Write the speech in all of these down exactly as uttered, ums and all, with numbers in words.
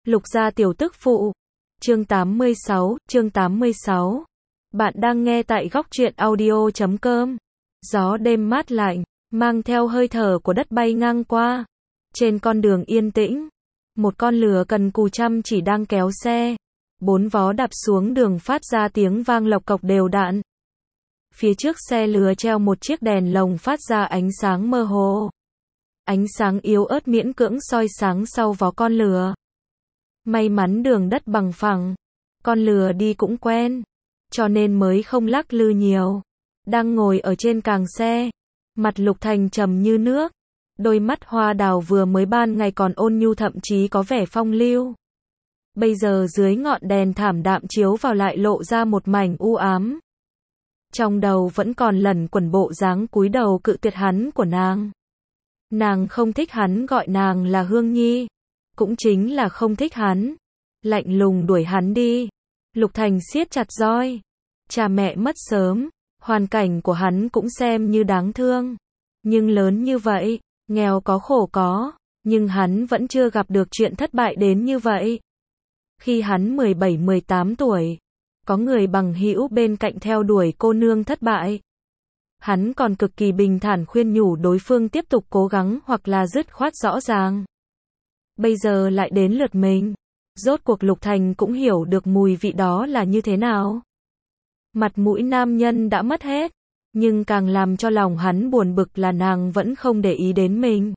Lục gia tiểu tức phụ. Chương tám mươi sáu, chương tám mươi sáu. Bạn đang nghe tại góc truyện audio chấm com. Gió đêm mát lạnh, mang theo hơi thở của đất bay ngang qua. Trên con đường yên tĩnh, một con lừa cần cù chăm chỉ đang kéo xe. Bốn vó đạp xuống đường phát ra tiếng vang lộc cộc đều đặn. Phía trước xe lừa treo một chiếc đèn lồng phát ra ánh sáng mơ hồ. Ánh sáng yếu ớt miễn cưỡng soi sáng sau vó con lừa. May mắn đường đất bằng phẳng, con lừa đi cũng quen, cho nên mới không lắc lư nhiều. Đang ngồi ở trên càng xe, mặt Lục Thành trầm như nước, đôi mắt hoa đào vừa mới ban ngày còn ôn nhu thậm chí có vẻ phong lưu. Bây giờ dưới ngọn đèn thảm đạm chiếu vào lại lộ ra một mảnh u ám. Trong đầu vẫn còn lẩn quẩn bộ dáng cúi đầu cự tuyệt hắn của nàng. Nàng không thích hắn gọi nàng là Hương Nhi, cũng chính là không thích hắn, lạnh lùng đuổi hắn đi. Lục Thành siết chặt roi, cha mẹ mất sớm, hoàn cảnh của hắn cũng xem như đáng thương, nhưng lớn như vậy, nghèo có khổ có, nhưng hắn vẫn chưa gặp được chuyện thất bại đến như vậy. Khi hắn mười bảy mười tám tuổi, có người bằng hữu bên cạnh theo đuổi cô nương thất bại. Hắn còn cực kỳ bình thản khuyên nhủ đối phương tiếp tục cố gắng hoặc là dứt khoát rõ ràng. Bây giờ lại đến lượt mình. Rốt cuộc Lục Thành cũng hiểu được mùi vị đó là như thế nào. Mặt mũi nam nhân đã mất hết, nhưng càng làm cho lòng hắn buồn bực là nàng vẫn không để ý đến mình.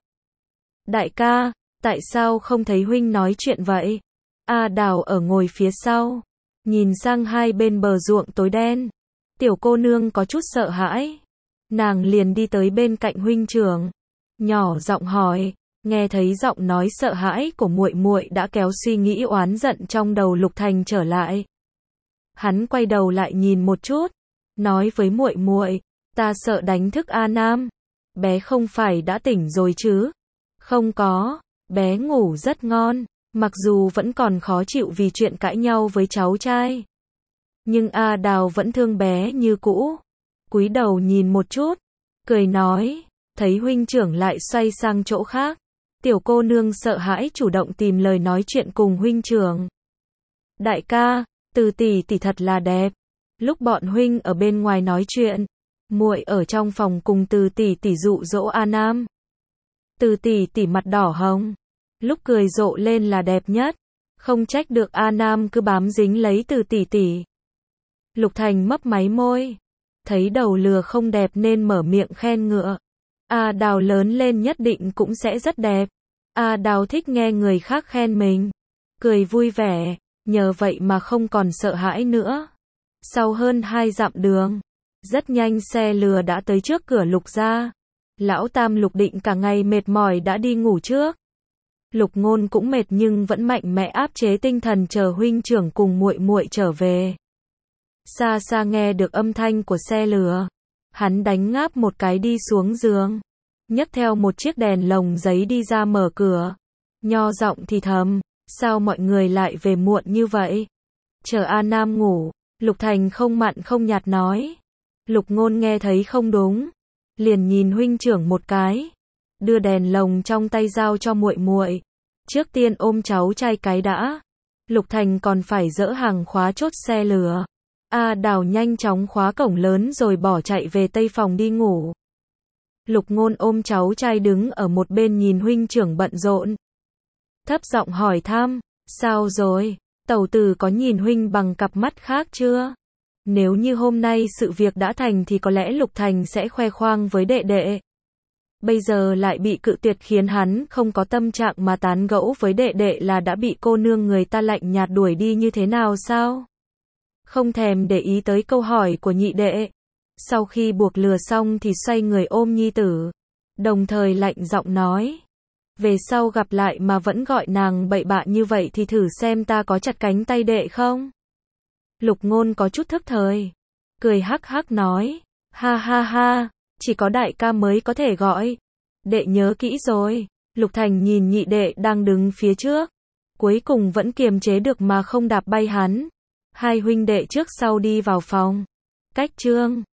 Đại ca, tại sao không thấy huynh nói chuyện vậy? A Đào ở ngồi phía sau, nhìn sang hai bên bờ ruộng tối đen. Tiểu cô nương có chút sợ hãi. Nàng liền đi tới bên cạnh huynh trưởng, nhỏ giọng hỏi. Nghe thấy giọng nói sợ hãi của muội muội đã kéo suy nghĩ oán giận trong đầu Lục Thành trở lại. Hắn quay đầu lại nhìn một chút, nói với muội muội, ta sợ đánh thức A Nam. Bé không phải đã tỉnh rồi chứ? Không có, bé ngủ rất ngon, mặc dù vẫn còn khó chịu vì chuyện cãi nhau với cháu trai. Nhưng A Đào vẫn thương bé như cũ. Cúi đầu nhìn một chút, cười nói, thấy huynh trưởng lại xoay sang chỗ khác. Tiểu cô nương sợ hãi chủ động tìm lời nói chuyện cùng huynh trưởng. Đại ca, Từ tỷ tỷ thật là đẹp. Lúc bọn huynh ở bên ngoài nói chuyện, muội ở trong phòng cùng Từ tỷ tỷ dụ dỗ A Nam. Từ tỷ tỷ mặt đỏ hồng, lúc cười rộ lên là đẹp nhất, không trách được A Nam cứ bám dính lấy Từ tỷ tỷ. Lục Thành mấp máy môi, thấy đầu lừa không đẹp nên mở miệng khen ngợi. A Đào lớn lên nhất định cũng sẽ rất đẹp. A Đào thích nghe người khác khen mình, cười vui vẻ, nhờ vậy mà không còn sợ hãi nữa. Sau hơn hai dặm đường, rất nhanh xe lừa đã tới trước cửa Lục gia. Lão Tam Lục Định cả ngày mệt mỏi đã đi ngủ trước. Lục Ngôn cũng mệt nhưng vẫn mạnh mẽ áp chế tinh thần chờ huynh trưởng cùng muội muội trở về. Xa xa nghe được âm thanh của xe lừa, hắn đánh ngáp một cái đi xuống giường, nhấc theo một chiếc đèn lồng giấy đi ra mở cửa. Nho giọng thì thầm, sao mọi người lại về muộn như vậy? Chờ A Nam ngủ, Lục Thành không mặn không nhạt nói. Lục Ngôn nghe thấy không đúng, liền nhìn huynh trưởng một cái, đưa đèn lồng trong tay giao cho muội muội. Trước tiên ôm cháu trai cái đã. Lục Thành còn phải dỡ hàng khóa chốt xe lừa. A Đào nhanh chóng khóa cổng lớn rồi bỏ chạy về tây phòng đi ngủ. Lục Ngôn ôm cháu trai đứng ở một bên nhìn huynh trưởng bận rộn. Thấp giọng hỏi thăm, sao rồi, tẩu tử có nhìn huynh bằng cặp mắt khác chưa? Nếu như hôm nay sự việc đã thành thì có lẽ Lục Thành sẽ khoe khoang với đệ đệ. Bây giờ lại bị cự tuyệt khiến hắn không có tâm trạng mà tán gẫu với đệ đệ là đã bị cô nương người ta lạnh nhạt đuổi đi như thế nào sao? Không thèm để ý tới câu hỏi của nhị đệ. Sau khi buộc lừa xong thì xoay người ôm nhi tử, đồng thời lạnh giọng nói, về sau gặp lại mà vẫn gọi nàng bậy bạ như vậy thì thử xem ta có chặt cánh tay đệ không? Lục Ngôn có chút thức thời, cười hắc hắc nói, ha ha ha, chỉ có đại ca mới có thể gọi. Đệ nhớ kỹ rồi. Lục Thành nhìn nhị đệ đang đứng phía trước, cuối cùng vẫn kiềm chế được mà không đạp bay hắn. Hai huynh đệ trước sau đi vào phòng. Cách trương